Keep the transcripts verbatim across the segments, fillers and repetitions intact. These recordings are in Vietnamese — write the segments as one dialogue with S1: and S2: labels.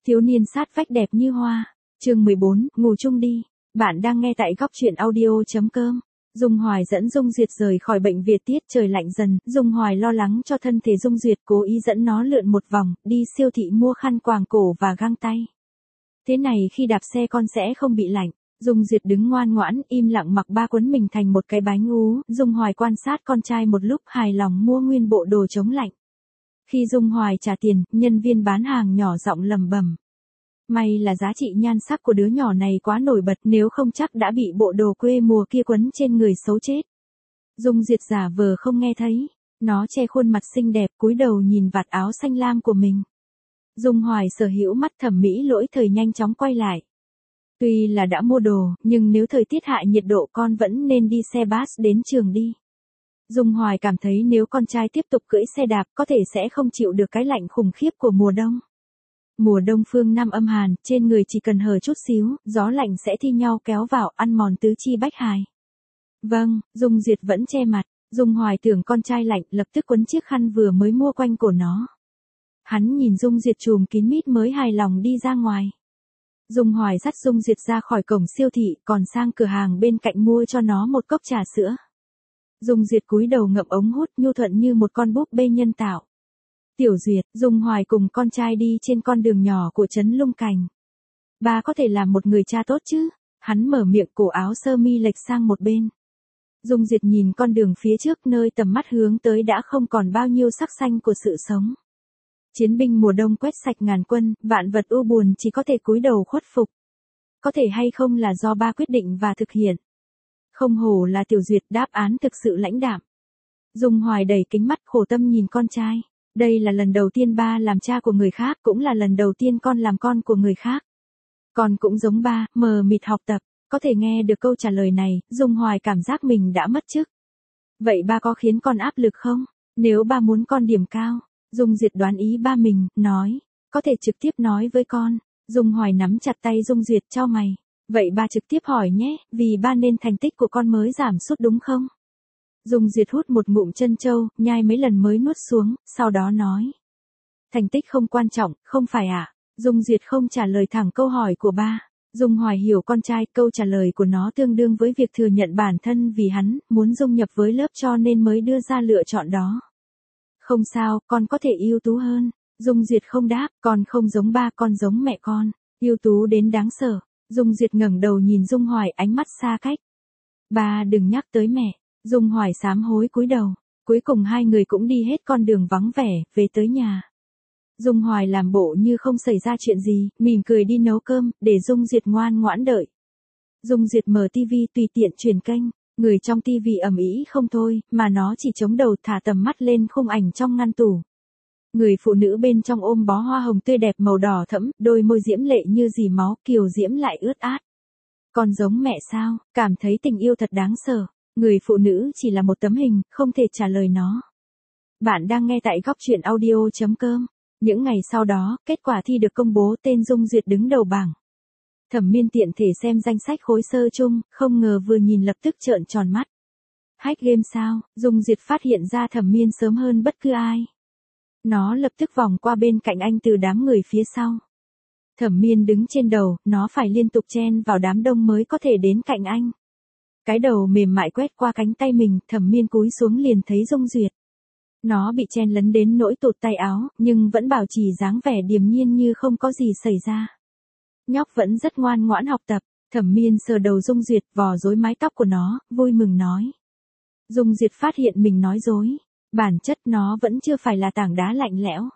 S1: Thiếu niên sát vách đẹp như hoa. Chương mười bốn, ngủ chung đi. Bạn đang nghe tại góc truyện audio chấm com. Dung Hoài dẫn Dung Duyệt rời khỏi bệnh viện, tiết trời lạnh dần, Dung Hoài lo lắng cho thân thể Dung Duyệt, cố ý dẫn nó lượn một vòng, đi siêu thị mua khăn quàng cổ và găng tay. Thế này khi đạp xe con sẽ không bị lạnh. Dung Duyệt đứng ngoan ngoãn, im lặng mặc ba quấn mình thành một cái bánh ú. Dung Hoài quan sát con trai một lúc, hài lòng mua nguyên bộ đồ chống lạnh. Khi Dung Hoài trả tiền, nhân viên bán hàng nhỏ giọng lẩm bẩm. May là giá trị nhan sắc của đứa nhỏ này quá nổi bật, nếu không chắc đã bị bộ đồ quê mùa kia quấn trên người xấu chết. Dung Duyệt giả vờ không nghe thấy. Nó che khuôn mặt xinh đẹp, cúi đầu nhìn vạt áo xanh lam của mình. Dung Hoài sở hữu mắt thẩm mỹ lỗi thời nhanh chóng quay lại. Tuy là đã mua đồ, nhưng nếu thời tiết hạ nhiệt độ con vẫn nên đi xe bus đến trường đi. Dung Hoài cảm thấy nếu con trai tiếp tục cưỡi xe đạp có thể sẽ không chịu được cái lạnh khủng khiếp của mùa đông. Mùa đông phương Nam âm hàn, trên người chỉ cần hở chút xíu, gió lạnh sẽ thi nhau kéo vào ăn mòn tứ chi bách hài. Vâng, Dung Duyệt vẫn che mặt. Dung Hoài tưởng con trai lạnh, lập tức quấn chiếc khăn vừa mới mua quanh cổ nó. Hắn nhìn Dung Duyệt trùm kín mít mới hài lòng đi ra ngoài. Dung Hoài dắt Dung Duyệt ra khỏi cổng siêu thị, còn sang cửa hàng bên cạnh mua cho nó một cốc trà sữa. Dung Duyệt cúi đầu ngậm ống hút, nhu thuận như một con búp bê nhân tạo. Tiểu Duyệt, Dung Hoài cùng con trai đi trên con đường nhỏ của trấn Lung Cành. Ba có thể làm một người cha tốt chứ? Hắn mở miệng, cổ áo sơ mi lệch sang một bên. Dung Duyệt nhìn con đường phía trước, nơi tầm mắt hướng tới đã không còn bao nhiêu sắc xanh của sự sống. Chiến binh mùa đông quét sạch ngàn quân, vạn vật u buồn chỉ có thể cúi đầu khuất phục. Có thể hay không là do ba quyết định và thực hiện. Không hổ là Tiểu Duyệt, đáp án thực sự lãnh đạm. Dung Hoài đẩy kính mắt khổ tâm nhìn con trai. Đây là lần đầu tiên ba làm cha của người khác, cũng là lần đầu tiên con làm con của người khác. Con cũng giống ba, mờ mịt học tập. Có thể nghe được câu trả lời này, Dung Hoài cảm giác mình đã mất chức. Vậy ba có khiến con áp lực không? Nếu ba muốn con điểm cao. Dung Duyệt đoán ý ba mình, nói. Có thể trực tiếp nói với con. Dung Hoài nắm chặt tay Dung Duyệt, chau mày. Vậy ba trực tiếp hỏi nhé, vì ba nên thành tích của con mới giảm sút đúng không? Dung Duyệt hút một ngụm trân châu, nhai mấy lần mới nuốt xuống, sau đó nói. Thành tích không quan trọng, không phải ạ? À? Dung Duyệt không trả lời thẳng câu hỏi của ba. Dung Hoài hiểu con trai, câu trả lời của nó tương đương với việc thừa nhận bản thân vì hắn muốn dung nhập với lớp cho nên mới đưa ra lựa chọn đó. Không sao, con có thể ưu tú hơn. Dung Duyệt không đáp, con không giống ba, con giống mẹ con. Ưu tú đến đáng sợ. Dung Duyệt ngẩng đầu nhìn Dung Hoài, ánh mắt xa cách. Ba đừng nhắc tới mẹ. Dung Hoài sám hối cúi đầu. Cuối cùng hai người cũng đi hết con đường vắng vẻ, về tới nhà. Dung Hoài làm bộ như không xảy ra chuyện gì, mỉm cười đi nấu cơm, để Dung Duyệt ngoan ngoãn đợi. Dung Duyệt mở tivi tùy tiện chuyển kênh. Người trong tivi ầm ĩ không thôi, mà nó chỉ chống đầu thả tầm mắt lên khung ảnh trong ngăn tủ. Người phụ nữ bên trong ôm bó hoa hồng tươi đẹp màu đỏ thẫm, đôi môi diễm lệ như dì máu, kiều diễm lại ướt át. Con giống mẹ sao? Cảm thấy tình yêu thật đáng sợ. Người phụ nữ chỉ là một tấm hình, không thể trả lời nó. Bạn đang nghe tại góc truyện audio chấm com. Những ngày sau đó, kết quả thi được công bố, tên Dung Duyệt đứng đầu bảng. Thẩm Miên tiện thể xem danh sách khối sơ chung, không ngờ vừa nhìn lập tức trợn tròn mắt. Hack game sao? Dung Duyệt phát hiện ra Thẩm Miên sớm hơn bất cứ ai. Nó lập tức vòng qua bên cạnh anh từ đám người phía sau. Thẩm Miên đứng trên đầu, nó phải liên tục chen vào đám đông mới có thể đến cạnh anh. Cái đầu mềm mại quét qua cánh tay mình, Thẩm Miên cúi xuống liền thấy Dung Duyệt. Nó bị chen lấn đến nỗi tụt tay áo, nhưng vẫn bảo trì dáng vẻ điềm nhiên như không có gì xảy ra. Nhóc vẫn rất ngoan ngoãn học tập. Thẩm Miên sờ đầu Dung Duyệt, vò rối mái tóc của nó, vui mừng nói. Dung Duyệt phát hiện mình nói dối. Bản chất nó vẫn chưa phải là tảng đá lạnh lẽo.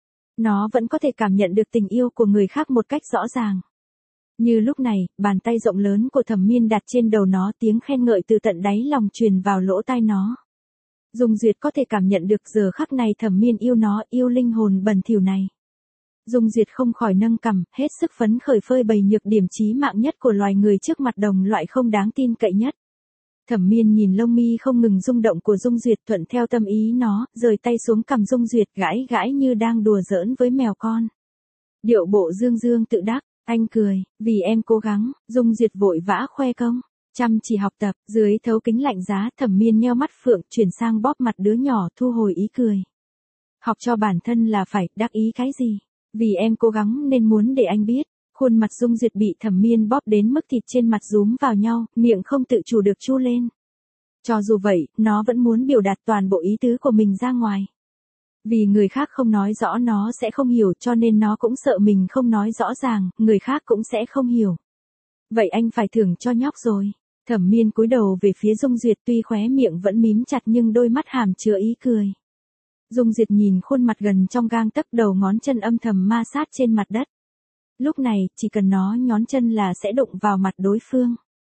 S1: Nó vẫn có thể cảm nhận được tình yêu của người khác một cách rõ ràng. Như lúc này, bàn tay rộng lớn của Thẩm Miên đặt trên đầu nó, tiếng khen ngợi từ tận đáy lòng truyền vào lỗ tai nó. Dung Duyệt có thể cảm nhận được giờ khắc này Thẩm Miên yêu nó, yêu linh hồn bẩn thỉu này. Dung Duyệt không khỏi nâng cằm, hết sức phấn khởi phơi bày nhược điểm chí mạng nhất của loài người trước mặt đồng loại không đáng tin cậy nhất. Thẩm Miên nhìn lông mi không ngừng rung động của Dung Duyệt, thuận theo tâm ý nó, rời tay xuống cằm Dung Duyệt, gãi gãi như đang đùa giỡn với mèo con. Điệu bộ dương dương tự đắc, anh cười, vì em cố gắng. Dung Duyệt vội vã khoe công, chăm chỉ học tập. Dưới thấu kính lạnh giá, Thẩm Miên nheo mắt phượng, chuyển sang bóp mặt đứa nhỏ, thu hồi ý cười. Học cho bản thân là phải, đắc ý cái gì? Vì em cố gắng nên muốn để anh biết. Khuôn mặt Dung Duyệt bị Thẩm Miên bóp đến mức thịt trên mặt rúm vào nhau, miệng không tự chủ được chu lên. Cho dù vậy, nó vẫn muốn biểu đạt toàn bộ ý tứ của mình ra ngoài. Vì người khác không nói rõ nó sẽ không hiểu, cho nên nó cũng sợ mình không nói rõ ràng, người khác cũng sẽ không hiểu. Vậy anh phải thưởng cho nhóc rồi. Thẩm Miên cúi đầu về phía Dung Duyệt, tuy khóe miệng vẫn mím chặt nhưng đôi mắt hàm chứa ý cười. Dung Duyệt nhìn khuôn mặt gần trong gang tấc, đầu ngón chân âm thầm ma sát trên mặt đất. Lúc này, chỉ cần nó nhón chân là sẽ đụng vào mặt đối phương.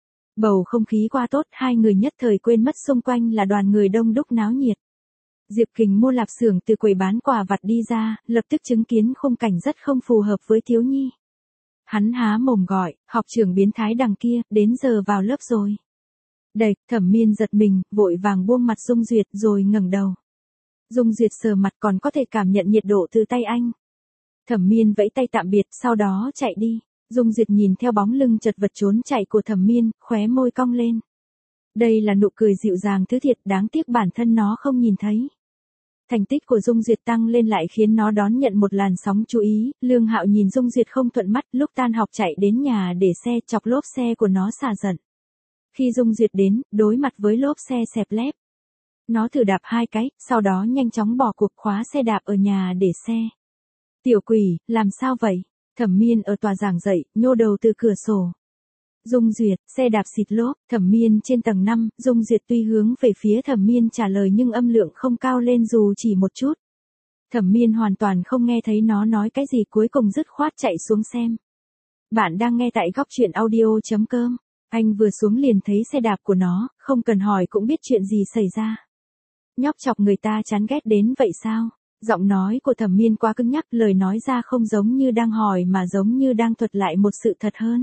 S1: Bầu không khí quá tốt, hai người nhất thời quên mất xung quanh là đoàn người đông đúc náo nhiệt. Diệp Kình mua lạp xưởng từ quầy bán quà vặt đi ra, lập tức chứng kiến khung cảnh rất không phù hợp với thiếu nhi. Hắn há mồm gọi, học trưởng biến thái đằng kia, đến giờ vào lớp rồi. Đẩy, Thẩm Miên giật mình, vội vàng buông mặt Dung Duyệt rồi ngẩng đầu. Dung Duyệt sờ mặt, còn có thể cảm nhận nhiệt độ từ tay anh. Thẩm Miên vẫy tay tạm biệt, sau đó chạy đi. Dung Duyệt nhìn theo bóng lưng chật vật trốn chạy của Thẩm Miên, khóe môi cong lên. Đây là nụ cười dịu dàng thứ thiệt, đáng tiếc bản thân nó không nhìn thấy. Thành tích của Dung Duyệt tăng lên lại khiến nó đón nhận một làn sóng chú ý. Lương Hạo nhìn Dung Duyệt không thuận mắt, lúc tan học chạy đến nhà để xe, chọc lốp xe của nó xả giận. Khi Dung Duyệt đến, đối mặt với lốp xe xẹp lép. Nó thử đạp hai cái, sau đó nhanh chóng bỏ cuộc, khóa xe đạp ở nhà để xe. Tiểu quỷ, làm sao vậy? Thẩm Miên ở tòa giảng dạy, nhô đầu từ cửa sổ. Dung Duyệt, xe đạp xịt lốp. Thẩm Miên trên tầng năm, Dung Duyệt tuy hướng về phía Thẩm Miên trả lời nhưng âm lượng không cao lên dù chỉ một chút. Thẩm Miên hoàn toàn không nghe thấy nó nói cái gì, cuối cùng dứt khoát chạy xuống xem. Bạn đang nghe tại góc truyện audio chấm com. Anh vừa xuống liền thấy xe đạp của nó, không cần hỏi cũng biết chuyện gì xảy ra. Nhóc chọc người ta chán ghét đến vậy sao? Giọng nói của Thẩm Miên quá cứng nhắc, lời nói ra không giống như đang hỏi mà giống như đang thuật lại một sự thật hơn.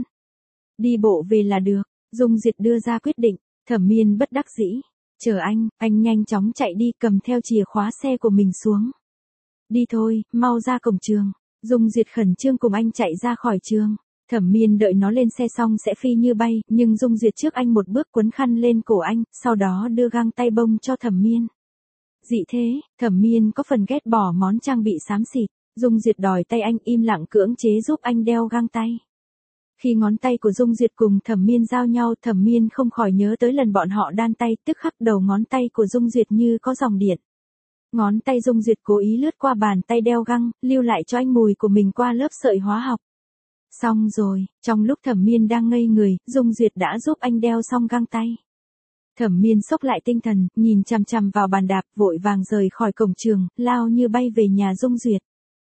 S1: Đi bộ về là được. Dung Duyệt đưa ra quyết định. Thẩm Miên bất đắc dĩ. Chờ anh, anh nhanh chóng chạy đi, cầm theo chìa khóa xe của mình xuống. Đi thôi, mau ra cổng trường. Dung Duyệt khẩn trương cùng anh chạy ra khỏi trường. Thẩm Miên đợi nó lên xe xong sẽ phi như bay, nhưng Dung Duyệt trước anh một bước quấn khăn lên cổ anh, sau đó đưa găng tay bông cho Thẩm Miên. Dị thế, Thẩm Miên có phần ghét bỏ món trang bị xám xịt. Dung Duyệt đòi tay anh im lặng cưỡng chế giúp anh đeo găng tay. Khi ngón tay của Dung Duyệt cùng Thẩm Miên giao nhau, Thẩm Miên không khỏi nhớ tới lần bọn họ đan tay, tức khắc đầu ngón tay của Dung Duyệt như có dòng điện. Ngón tay Dung Duyệt cố ý lướt qua bàn tay đeo găng, lưu lại cho anh mùi của mình qua lớp sợi hóa học. Xong rồi, trong lúc Thẩm Miên đang ngây người, Dung Duyệt đã giúp anh đeo xong găng tay. Thẩm Miên xốc lại tinh thần, nhìn chằm chằm vào bàn đạp, vội vàng rời khỏi cổng trường, lao như bay về nhà Dung Duyệt.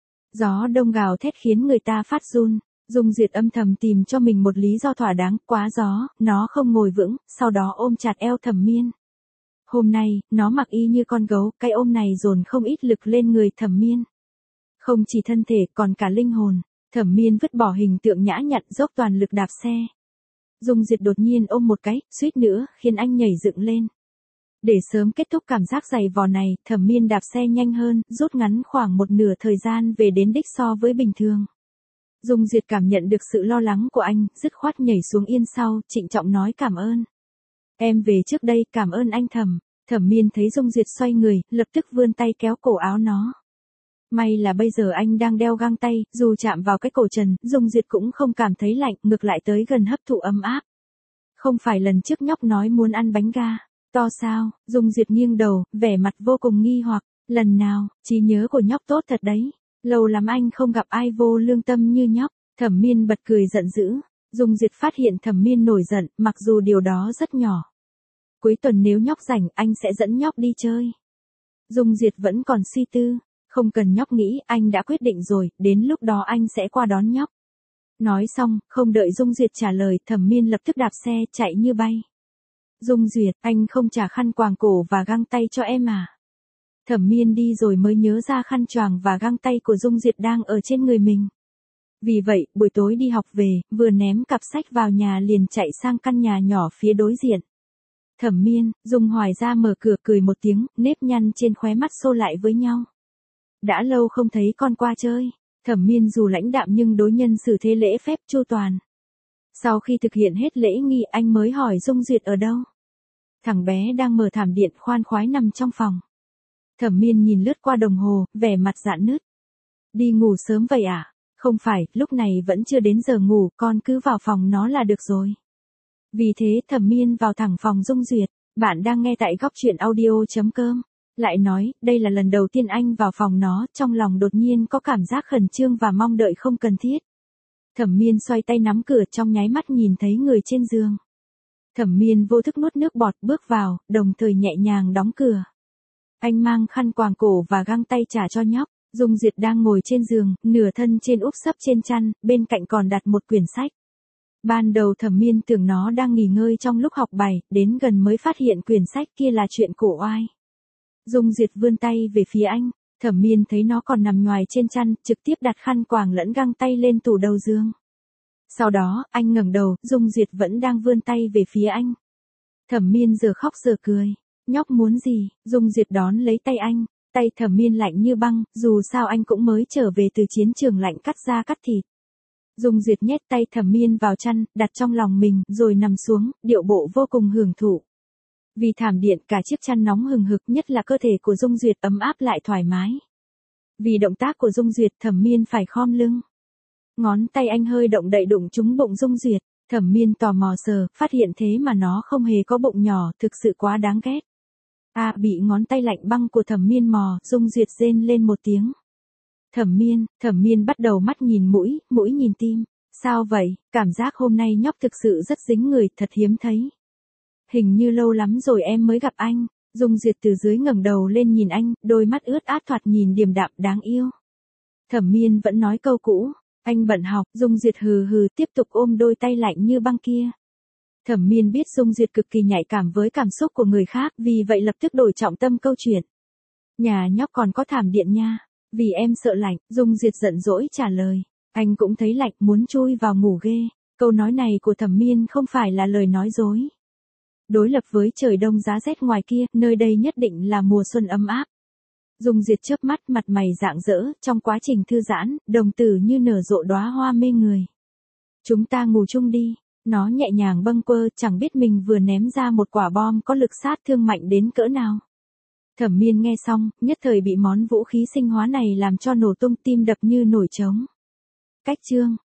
S1: Gió đông gào thét khiến người ta phát run. Dung Duyệt âm thầm tìm cho mình một lý do thỏa đáng, quá gió, nó không ngồi vững, sau đó ôm chặt eo Thẩm Miên. Hôm nay, nó mặc y như con gấu, cái ôm này dồn không ít lực lên người Thẩm Miên. Không chỉ thân thể, còn cả linh hồn. Thẩm Miên vứt bỏ hình tượng nhã nhặn, dốc toàn lực đạp xe. Dung Duyệt đột nhiên ôm một cái, suýt nữa, khiến anh nhảy dựng lên. Để sớm kết thúc cảm giác dày vò này, Thẩm Miên đạp xe nhanh hơn, rút ngắn khoảng một nửa thời gian về đến đích so với bình thường. Dung Duyệt cảm nhận được sự lo lắng của anh, dứt khoát nhảy xuống yên sau, trịnh trọng nói cảm ơn. Em về trước đây, cảm ơn anh Thẩm. Thẩm Miên thấy Dung Duyệt xoay người, lập tức vươn tay kéo cổ áo nó. May là bây giờ anh đang đeo găng tay, dù chạm vào cái cổ trần, Dung Duyệt cũng không cảm thấy lạnh, ngược lại tới gần hấp thụ ấm áp. Không phải lần trước nhóc nói muốn ăn bánh ga, to sao? Dung Duyệt nghiêng đầu, vẻ mặt vô cùng nghi hoặc, lần nào, trí nhớ của nhóc tốt thật đấy. Lâu lắm anh không gặp ai vô lương tâm như nhóc. Thẩm Miên bật cười giận dữ. Dung Duyệt phát hiện Thẩm Miên nổi giận, mặc dù điều đó rất nhỏ. Cuối tuần nếu nhóc rảnh, anh sẽ dẫn nhóc đi chơi. Dung Duyệt vẫn còn suy tư. Không cần nhóc nghĩ, anh đã quyết định rồi, đến lúc đó anh sẽ qua đón nhóc. Nói xong, không đợi Dung Duyệt trả lời, Thẩm Miên lập tức đạp xe, chạy như bay. Dung Duyệt, anh không trả khăn quàng cổ và găng tay cho em à? Thẩm Miên đi rồi mới nhớ ra khăn choàng và găng tay của Dung Duyệt đang ở trên người mình. Vì vậy, buổi tối đi học về, vừa ném cặp sách vào nhà liền chạy sang căn nhà nhỏ phía đối diện. Thẩm Miên, Dung Hoài ra mở cửa cười một tiếng, nếp nhăn trên khóe mắt xô lại với nhau. Đã lâu không thấy con qua chơi. Thẩm Miên dù lãnh đạm nhưng đối nhân xử thế lễ phép chu toàn. Sau khi thực hiện hết lễ nghi anh mới hỏi Dung Duyệt ở đâu. Thằng bé đang mở thảm điện khoan khoái nằm trong phòng. Thẩm Miên nhìn lướt qua đồng hồ, vẻ mặt rạn nứt. Đi ngủ sớm vậy à? Không phải, lúc này vẫn chưa đến giờ ngủ, con cứ vào phòng nó là được rồi. Vì thế Thẩm Miên vào thẳng phòng Dung Duyệt. Bạn đang nghe tại góc truyện audio.com. Lại nói, đây là lần đầu tiên anh vào phòng nó, trong lòng đột nhiên có cảm giác khẩn trương và mong đợi không cần thiết. Thẩm Miên xoay tay nắm cửa, trong nháy mắt nhìn thấy người trên giường. Thẩm Miên vô thức nuốt nước bọt bước vào, đồng thời nhẹ nhàng đóng cửa. Anh mang khăn quàng cổ và găng tay trả cho nhóc. Dung Duyệt đang ngồi trên giường, nửa thân trên úp sấp trên chăn, bên cạnh còn đặt một quyển sách. Ban đầu Thẩm Miên tưởng nó đang nghỉ ngơi trong lúc học bài, đến gần mới phát hiện quyển sách kia là chuyện cổ oai. Dung Duyệt vươn tay về phía anh, Thẩm Miên thấy nó còn nằm ngoài trên chăn, trực tiếp đặt khăn quàng lẫn găng tay lên tủ đầu giường. Sau đó, anh ngẩng đầu, Dung Duyệt vẫn đang vươn tay về phía anh. Thẩm Miên giờ khóc giờ cười. Nhóc muốn gì? Dung Duyệt đón lấy tay anh. Tay Thẩm Miên lạnh như băng, dù sao anh cũng mới trở về từ chiến trường lạnh cắt da cắt thịt. Dung Duyệt nhét tay Thẩm Miên vào chăn, đặt trong lòng mình, rồi nằm xuống, điệu bộ vô cùng hưởng thụ. Vì thảm điện cả chiếc chăn nóng hừng hực, nhất là cơ thể của Dung Duyệt ấm áp lại thoải mái. Vì động tác của Dung Duyệt, Thẩm Miên phải khom lưng. Ngón tay anh hơi động đậy đụng trúng bụng Dung Duyệt, Thẩm Miên tò mò sờ, phát hiện thế mà nó không hề có bụng nhỏ, thực sự quá đáng ghét. À, bị ngón tay lạnh băng của Thẩm Miên mò, Dung Duyệt rên lên một tiếng. Thẩm Miên, Thẩm Miên bắt đầu mắt nhìn mũi, mũi nhìn tim. Sao vậy? Cảm giác hôm nay nhóc thực sự rất dính người, thật hiếm thấy. Hình như lâu lắm rồi em mới gặp anh. Dung Duyệt từ dưới ngẩng đầu lên nhìn anh, đôi mắt ướt át thoạt nhìn điềm đạm đáng yêu. Thẩm Miên vẫn nói câu cũ, anh bận học. Dung Duyệt hừ hừ tiếp tục ôm đôi tay lạnh như băng kia. Thẩm Miên biết Dung Duyệt cực kỳ nhạy cảm với cảm xúc của người khác, vì vậy lập tức đổi trọng tâm câu chuyện. Nhà nhóc còn có thảm điện nha. Vì em sợ lạnh, Dung Duyệt giận dỗi trả lời. Anh cũng thấy lạnh, muốn chui vào ngủ ghê. Câu nói này của Thẩm Miên không phải là lời nói dối. Đối lập với trời đông giá rét ngoài kia, nơi đây nhất định là mùa xuân ấm áp. Dung Duyệt chớp mắt, mặt mày rạng rỡ, trong quá trình thư giãn, đồng tử như nở rộ đóa hoa mê người. Chúng ta ngủ chung đi. Nó nhẹ nhàng bâng quơ, chẳng biết mình vừa ném ra một quả bom có lực sát thương mạnh đến cỡ nào. Thẩm Miên nghe xong, nhất thời bị món vũ khí sinh hóa này làm cho nổ tung, tim đập như nổi trống. Cách chương